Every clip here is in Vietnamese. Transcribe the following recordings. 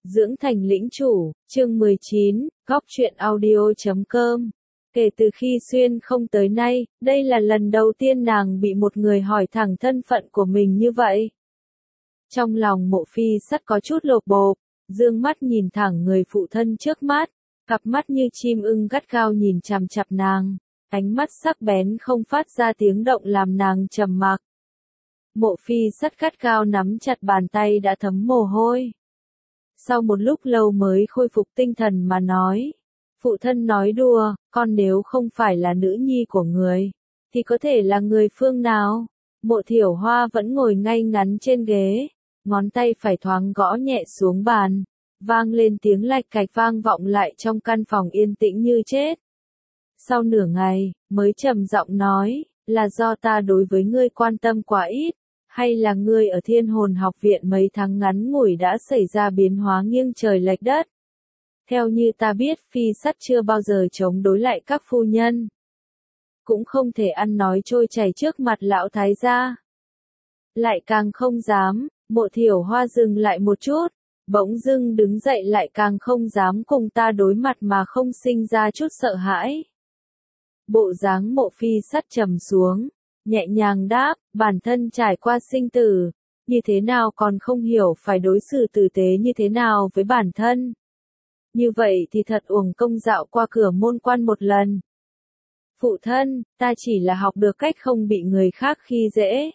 Dưỡng thành lĩnh chủ, chương 19, góc truyện audio.com. Kể từ khi Xuyên không tới nay, đây là lần đầu tiên nàng bị một người hỏi thẳng thân phận của mình như vậy. Trong lòng Mộ Phi Sắt có chút lột bột, dương mắt nhìn thẳng người phụ thân trước mắt, cặp mắt như chim ưng gắt gao nhìn chằm chằm nàng, ánh mắt sắc bén không phát ra tiếng động làm nàng trầm mặc. Mộ Phi Sắt gắt gao nắm chặt bàn tay đã thấm mồ hôi. Sau một lúc lâu mới khôi phục tinh thần mà nói, phụ thân nói đùa, con nếu không phải là nữ nhi của người, thì có thể là người phương nào? Mộ Thiểu Hoa vẫn ngồi ngay ngắn trên ghế, ngón tay phải thoáng gõ nhẹ xuống bàn, vang lên tiếng lạch cạch vang vọng lại trong căn phòng yên tĩnh như chết. Sau nửa ngày, mới trầm giọng nói, là do ta đối với ngươi quan tâm quá ít, hay là ngươi ở Thiên Hồn Học viện mấy tháng ngắn ngủi đã xảy ra biến hóa nghiêng trời lệch đất? Theo như ta biết, Phi Sắt chưa bao giờ chống đối lại các phu nhân. Cũng không thể ăn nói trôi chảy trước mặt lão thái gia. Lại càng không dám, Mộ Thiểu Hoa dừng lại một chút, bỗng dưng đứng dậy lại càng không dám cùng ta đối mặt mà không sinh ra chút sợ hãi. Bộ dáng Mộ Phi Sắt trầm xuống, nhẹ nhàng đáp, bản thân trải qua sinh tử, như thế nào còn không hiểu phải đối xử tử tế như thế nào với bản thân. Như vậy thì thật uổng công dạo qua cửa môn quan một lần. Phụ thân, ta chỉ là học được cách không bị người khác khi dễ.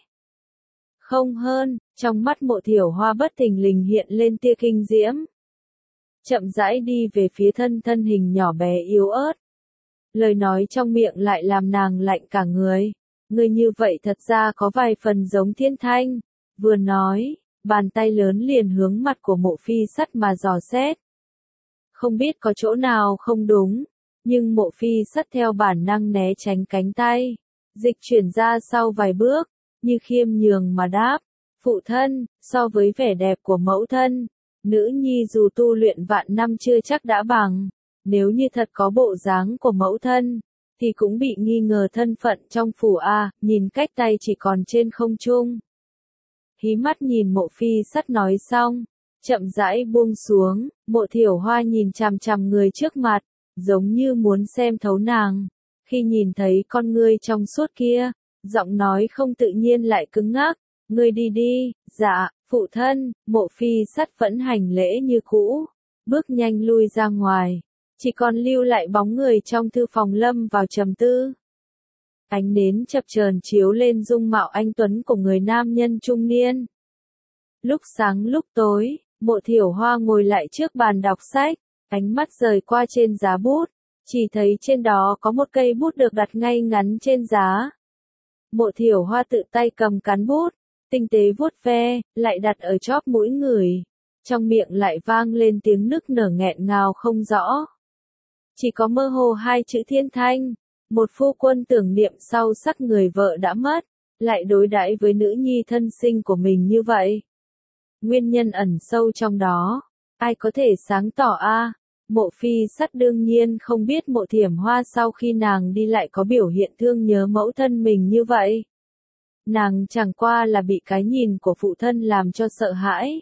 Không hơn, trong mắt Mộ Thiểu Hoa bất thình lình hiện lên tia kinh diễm. Chậm rãi đi về phía thân hình nhỏ bé yếu ớt. Lời nói trong miệng lại làm nàng lạnh cả người. Người như vậy thật ra có vài phần giống Thiên Thanh. Vừa nói, bàn tay lớn liền hướng mặt của Mộ Phi Sắt mà dò xét. Không biết có chỗ nào không đúng, nhưng Mộ Phi Sắt theo bản năng né tránh cánh tay, dịch chuyển ra sau vài bước, như khiêm nhường mà đáp, phụ thân, so với vẻ đẹp của mẫu thân, nữ nhi dù tu luyện vạn năm chưa chắc đã bằng, nếu như thật có bộ dáng của mẫu thân, thì cũng bị nghi ngờ thân phận trong phủ A, nhìn cách tay chỉ còn trên không trung. Hí mắt nhìn Mộ Phi Sắt nói xong, chậm rãi buông xuống, Mộ Thiểu Hoa nhìn chằm chằm người trước mặt, giống như muốn xem thấu nàng. Khi nhìn thấy con ngươi trong suốt kia, giọng nói không tự nhiên lại cứng ngắc, ngươi đi đi, dạ, phụ thân. Mộ Phi Sắt vẫn hành lễ như cũ, bước nhanh lui ra ngoài, chỉ còn lưu lại bóng người trong thư phòng lâm vào trầm tư. Ánh nến chập chờn chiếu lên dung mạo anh tuấn của người nam nhân trung niên. Lúc sáng lúc tối, Mộ Thiểu Hoa ngồi lại trước bàn đọc sách, ánh mắt rời qua trên giá bút, chỉ thấy trên đó có một cây bút được đặt ngay ngắn trên giá. Mộ Thiểu Hoa tự tay cầm cán bút, tinh tế vuốt ve, lại đặt ở chóp mũi người, trong miệng lại vang lên tiếng nức nở nghẹn ngào không rõ. Chỉ có mơ hồ hai chữ Thiên Thanh, một phu quân tưởng niệm sau sắc người vợ đã mất, lại đối đãi với nữ nhi thân sinh của mình như vậy. Nguyên nhân ẩn sâu trong đó, ai có thể sáng tỏ a? Mộ Phi Sắt đương nhiên không biết Mộ Thiểm Hoa sau khi nàng đi lại có biểu hiện thương nhớ mẫu thân mình như vậy. Nàng chẳng qua là bị cái nhìn của phụ thân làm cho sợ hãi.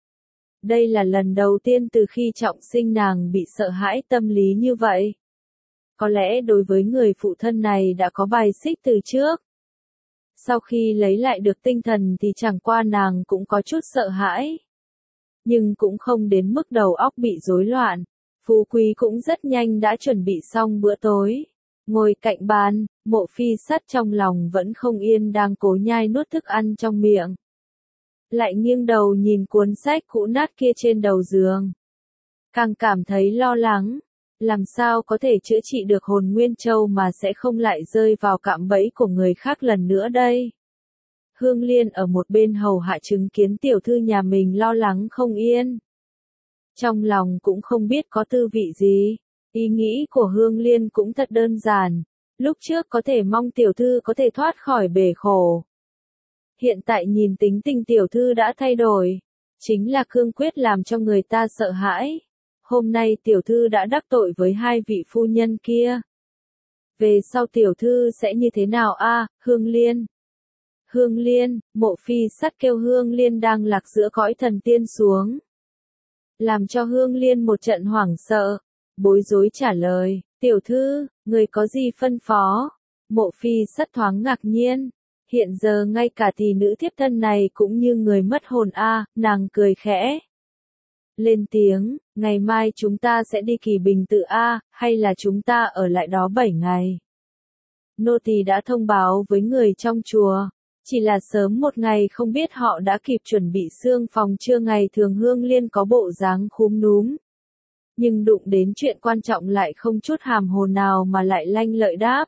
Đây là lần đầu tiên từ khi trọng sinh nàng bị sợ hãi tâm lý như vậy. Có lẽ đối với người phụ thân này đã có bài xích từ trước. Sau khi lấy lại được tinh thần thì chẳng qua nàng cũng có chút sợ hãi. Nhưng cũng không đến mức đầu óc bị rối loạn. Phú Quý cũng rất nhanh đã chuẩn bị xong bữa tối. Ngồi cạnh bàn, Mộ Phi Sắt trong lòng vẫn không yên đang cố nhai nuốt thức ăn trong miệng. Lại nghiêng đầu nhìn cuốn sách cũ nát kia trên đầu giường. Càng cảm thấy lo lắng. Làm sao có thể chữa trị được hồn Nguyên Châu mà sẽ không lại rơi vào cạm bẫy của người khác lần nữa đây? Hương Liên ở một bên hầu hạ chứng kiến tiểu thư nhà mình lo lắng không yên. Trong lòng cũng không biết có tư vị gì. Ý nghĩ của Hương Liên cũng thật đơn giản. Lúc trước có thể mong tiểu thư có thể thoát khỏi bể khổ. Hiện tại nhìn tính tình tiểu thư đã thay đổi. Chính là cương quyết làm cho người ta sợ hãi. Hôm nay tiểu thư đã đắc tội với hai vị phu nhân kia. Về sau tiểu thư sẽ như thế nào a, Hương Liên? Hương Liên, Mộ Phi Sắt kêu Hương Liên đang lạc giữa cõi thần tiên xuống. làm cho Hương Liên một trận hoảng sợ, bối rối trả lời, tiểu thư, người có gì phân phó? Mộ Phi Sắt thoáng ngạc nhiên, hiện giờ ngay cả tỷ nữ thiếp thân này cũng như người mất hồn a, nàng cười khẽ. Lên tiếng, ngày mai chúng ta sẽ đi Kỳ Bình Tự a, hay là chúng ta ở lại đó 7 ngày? Nô tỳ đã thông báo với người trong chùa, chỉ là sớm một ngày không biết họ đã kịp chuẩn bị xương phòng chưa. Ngày thường Hương Liên có bộ dáng khúm núm, nhưng đụng đến chuyện quan trọng lại không chút hàm hồ nào mà lại lanh lợi đáp.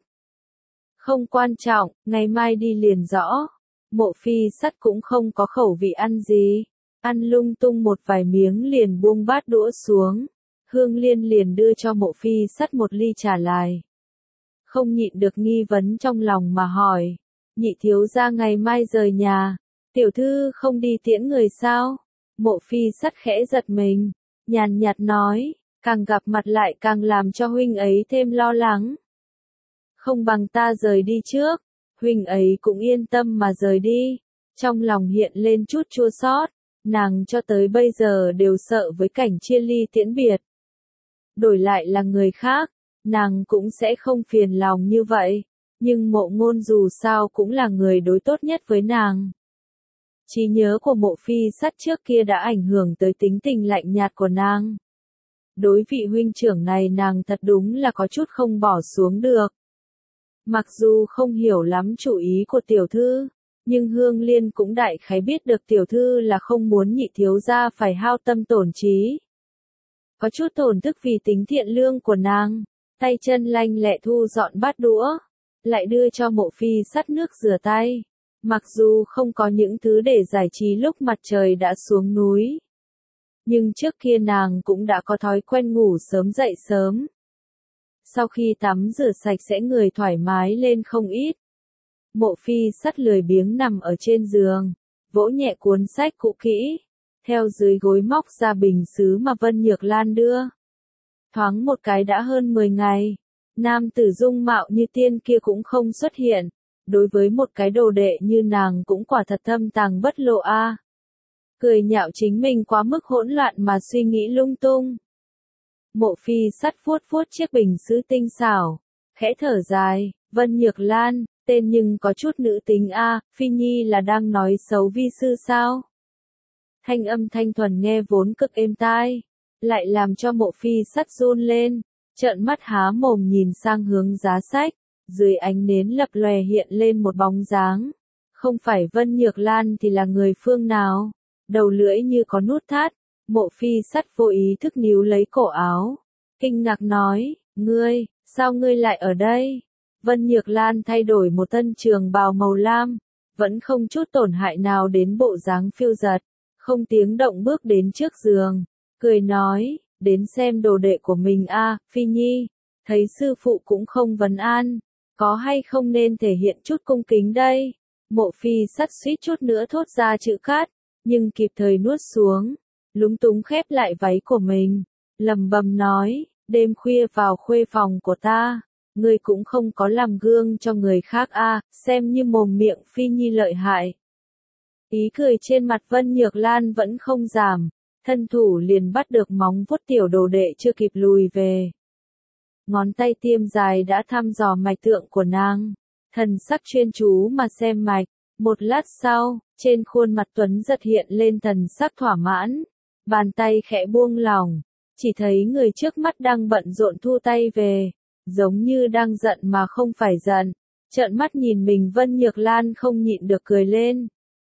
Không quan trọng, ngày mai đi liền rõ. Mộ Phi Sắt cũng không có khẩu vị ăn gì, ăn lung tung một vài miếng liền buông bát đũa xuống. Hương Liên liền đưa cho Mộ Phi Sắt một ly trà lại. Không nhịn được nghi vấn trong lòng mà hỏi, nhị thiếu gia ngày mai rời nhà, tiểu thư không đi tiễn người sao? Mộ Phi Sắt khẽ giật mình, nhàn nhạt nói, càng gặp mặt lại càng làm cho huynh ấy thêm lo lắng. Không bằng ta rời đi trước, huynh ấy cũng yên tâm mà rời đi. Trong lòng hiện lên chút chua xót, nàng cho tới bây giờ đều sợ với cảnh chia ly tiễn biệt. Đổi lại là người khác, nàng cũng sẽ không phiền lòng như vậy, nhưng Mộ Ngôn dù sao cũng là người đối tốt nhất với nàng. Trí nhớ của Mộ Phi Sắt trước kia đã ảnh hưởng tới tính tình lạnh nhạt của nàng. Đối vị huynh trưởng này nàng thật đúng là có chút không bỏ xuống được. Mặc dù không hiểu lắm chủ ý của tiểu thư, nhưng Hương Liên cũng đại khái biết được tiểu thư là không muốn nhị thiếu gia phải hao tâm tổn trí. Có chút tổn thức vì tính thiện lương của nàng, tay chân lanh lẹ thu dọn bát đũa, lại đưa cho Mộ Phi Sắt nước rửa tay. Mặc dù không có những thứ để giải trí lúc mặt trời đã xuống núi, nhưng trước kia nàng cũng đã có thói quen ngủ sớm dậy sớm. Sau khi tắm rửa sạch sẽ người thoải mái lên không ít. Mộ Phi Sắt lười biếng nằm ở trên giường, vỗ nhẹ cuốn sách cũ kỹ, theo dưới gối móc ra bình sứ mà Vân Nhược Lan đưa. Thoáng một cái đã hơn 10 ngày, nam tử dung mạo như tiên kia cũng không xuất hiện, đối với một cái đồ đệ như nàng cũng quả thật thâm tàng bất lộ a. Cười nhạo chính mình quá mức hỗn loạn mà suy nghĩ lung tung. Mộ Phi Sắt vuốt vuốt chiếc bình sứ tinh xảo, khẽ thở dài, Vân Nhược Lan, tên nhưng có chút nữ tính a, Phi Nhi là đang nói xấu vi sư sao? Thanh âm thanh thuần nghe vốn cực êm tai, lại làm cho Mộ Phi Sắt run lên, trợn mắt há mồm nhìn sang hướng giá sách, dưới ánh nến lập lòe hiện lên một bóng dáng. Không phải Vân Nhược Lan thì là người phương nào? Đầu lưỡi như có nút thắt. Mộ Phi Sắt vô ý thức níu lấy cổ áo, kinh ngạc nói, ngươi, sao ngươi lại ở đây? Vân Nhược Lan thay đổi một thân trường bào màu lam, vẫn không chút tổn hại nào đến bộ dáng phiêu dật, không tiếng động bước đến trước giường, cười nói, đến xem đồ đệ của mình a, Phi Nhi, thấy sư phụ cũng không vấn an, có hay không nên thể hiện chút cung kính đây? Mộ Phi Sắt suýt chút nữa thốt ra chữ cát, nhưng kịp thời nuốt xuống. Lúng túng khép lại váy của mình, lẩm bẩm nói, đêm khuya vào khuê phòng của ta, ngươi cũng không có làm gương cho người khác a, xem như mồm miệng Phi Nhi lợi hại. Ý cười trên mặt Vân Nhược Lan vẫn không giảm, thân thủ liền bắt được móng vuốt tiểu đồ đệ chưa kịp lùi về. Ngón tay tiêm dài đã thăm dò mạch tượng của nàng, thần sắc chuyên chú mà xem mạch, một lát sau, trên khuôn mặt Tuấn giật hiện lên thần sắc thỏa mãn. Bàn tay khẽ buông lỏng, chỉ thấy người trước mắt đang bận rộn thu tay về, giống như đang giận mà không phải giận, trợn mắt nhìn mình. Vân Nhược Lan không nhịn được cười lên.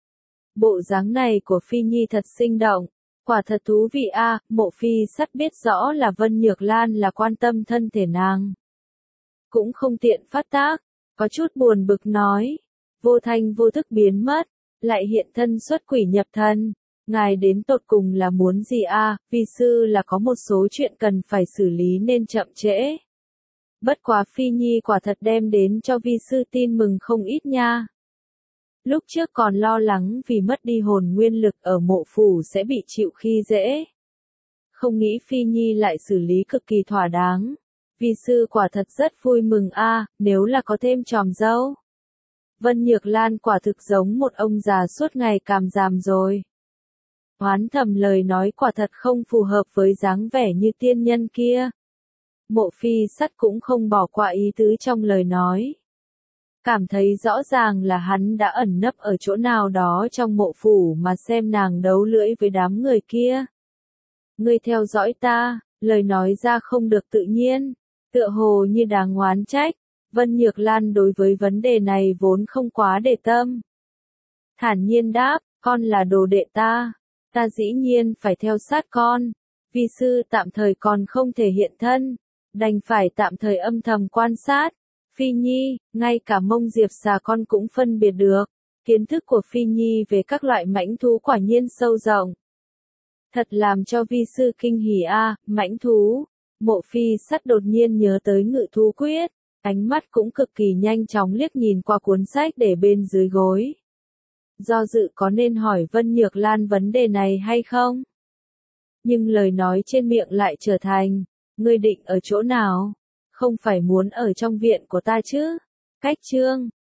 Bộ dáng này của Phi Nhi thật sinh động, quả thật thú vị a. Mộ Phi Sắt biết rõ là Vân Nhược Lan là quan tâm thân thể nàng, cũng không tiện phát tác, có chút buồn bực nói, vô thanh vô thức biến mất, lại hiện thân xuất quỷ nhập thần. Ngài đến tột cùng là muốn gì a? Vi sư là có một số chuyện cần phải xử lý nên chậm trễ. Bất quá Phi Nhi quả thật đem đến cho vi sư tin mừng không ít nha. Lúc trước còn lo lắng vì mất đi hồn nguyên lực ở mộ phủ sẽ bị chịu khi dễ. Không nghĩ Phi Nhi lại xử lý cực kỳ thỏa đáng. Vi sư quả thật rất vui mừng a, nếu là có thêm tròm dâu. Vân Nhược Lan quả thực giống một ông già suốt ngày càm ràm rồi. Oán thầm lời nói quả thật không phù hợp với dáng vẻ như tiên nhân kia. Mộ Phi Sắt cũng không bỏ qua ý tứ trong lời nói. Cảm thấy rõ ràng là hắn đã ẩn nấp ở chỗ nào đó trong mộ phủ mà xem nàng đấu lưỡi với đám người kia. Ngươi theo dõi ta, lời nói ra không được tự nhiên, tựa hồ như đang oán trách. Vân Nhược Lan đối với vấn đề này vốn không quá để tâm. Thản nhiên đáp, con là đồ đệ ta dĩ nhiên phải theo sát con. Vi sư tạm thời còn không thể hiện thân, đành phải tạm thời âm thầm quan sát. Phi Nhi, ngay cả Mông Diệp Xà con cũng phân biệt được. Kiến thức của Phi Nhi về các loại mãnh thú quả nhiên sâu rộng. Thật làm cho vi sư kinh hỉ a, mãnh thú. Mộ Phi Sắt đột nhiên nhớ tới Ngự Thú Quyết, ánh mắt cũng cực kỳ nhanh chóng liếc nhìn qua cuốn sách để bên dưới gối. Do dự có nên hỏi Vân Nhược Lan vấn đề này hay không? Nhưng lời nói trên miệng lại trở thành, ngươi định ở chỗ nào? Không phải muốn ở trong viện của ta chứ? Cách chương